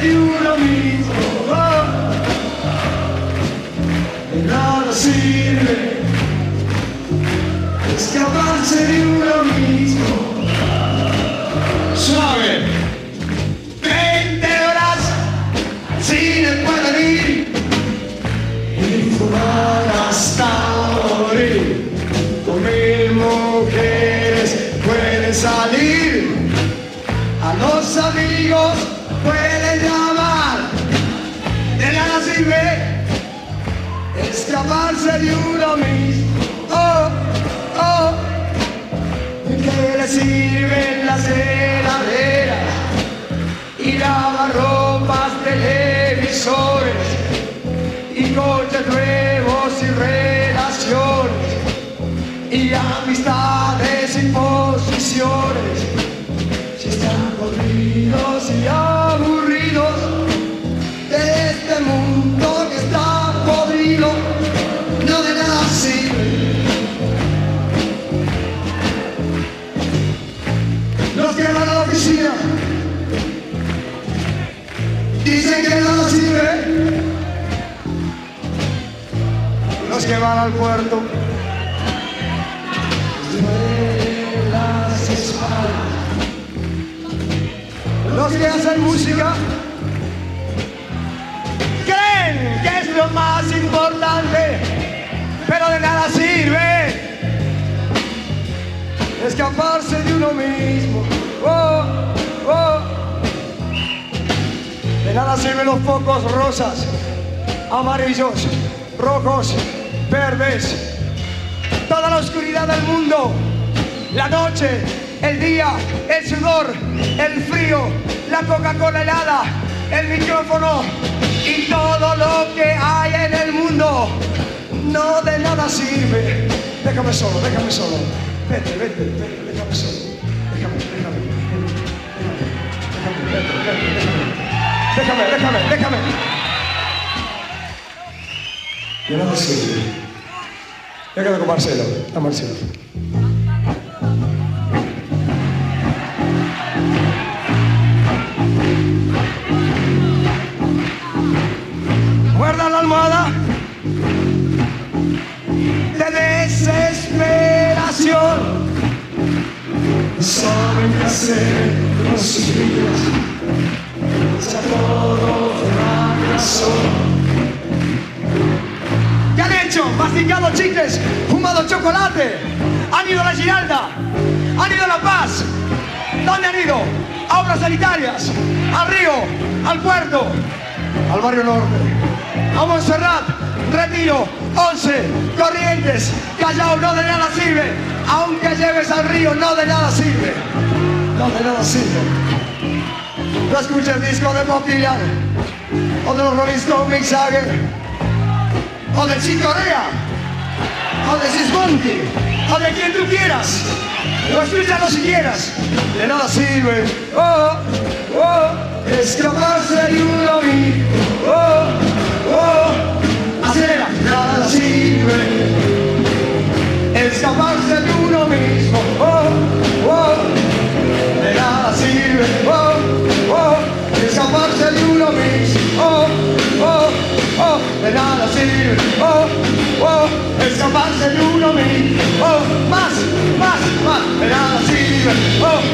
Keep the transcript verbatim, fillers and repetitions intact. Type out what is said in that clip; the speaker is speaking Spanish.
de uno mismo, oh, de nada sirve escaparse de uno mismo. Suave. Veinte horas al cine pueden ir y fumar hasta morir. Con mil mujeres pueden salir, a los amigos pueden llamar. De nada sirve escaparse de uno mismo. Oh, oh. ¿De qué le sirven las heladeras y lavarropas, televisores y coches nuevos y relaciones y amistades y posiciones? Si están podridos y aburridos de este mundo que está podrido, no de nada sirve. Los que van a la oficina dicen que nada sirve. Los que van al puerto de las espaldas. Los que hacen música creen que es lo más importante, pero de nada sirve escaparse de uno mismo. Oh, oh. De nada sirven los focos rosas, amarillos, rojos, verdes, toda la oscuridad del mundo, la noche, el día, el sudor, el frío, la Coca-Cola helada, el micrófono y todo lo que hay en el mundo. No de nada sirve. Déjame solo, déjame solo. Vete, vete, vete, déjame solo. Déjame, déjame. Déjame, vete, vete, déjame. Déjame, déjame, déjame. De nada sirve. Ya quedo con Marcelo. A Marcelo. Muerda la almohada de desesperación. Saben qué hacer con sus vidas. Ya todo fracasó. ¿Qué han hecho? Masticado chicles, fumado chocolate. Han ido a la Giralda, han ido a La Paz. ¿Dónde han ido? A obras sanitarias, al río, al puerto, al barrio norte, a Montserrat, Retiro, Once, Corrientes, Callao. No de nada sirve. Aunque lleves al río, no de nada sirve. No de nada sirve. No escuches disco de Bob Dylan, o de los Rolling Stones, Mick Jagger, o de Chick Corea, o de Sismonti, o de quien tú quieras. Lo escúchalo si quieras. De nada sirve. Oh, oh, escaparse de uno mismo. Oh, oh, acelera. Nada sirve escaparse de uno mismo. Oh, oh, de nada sirve. Oh, oh, escaparse de uno mismo. Oh, oh, oh, de nada sirve. Oh, oh, escaparse de uno mismo. Oh, más, más, más, de nada sirve. Oh,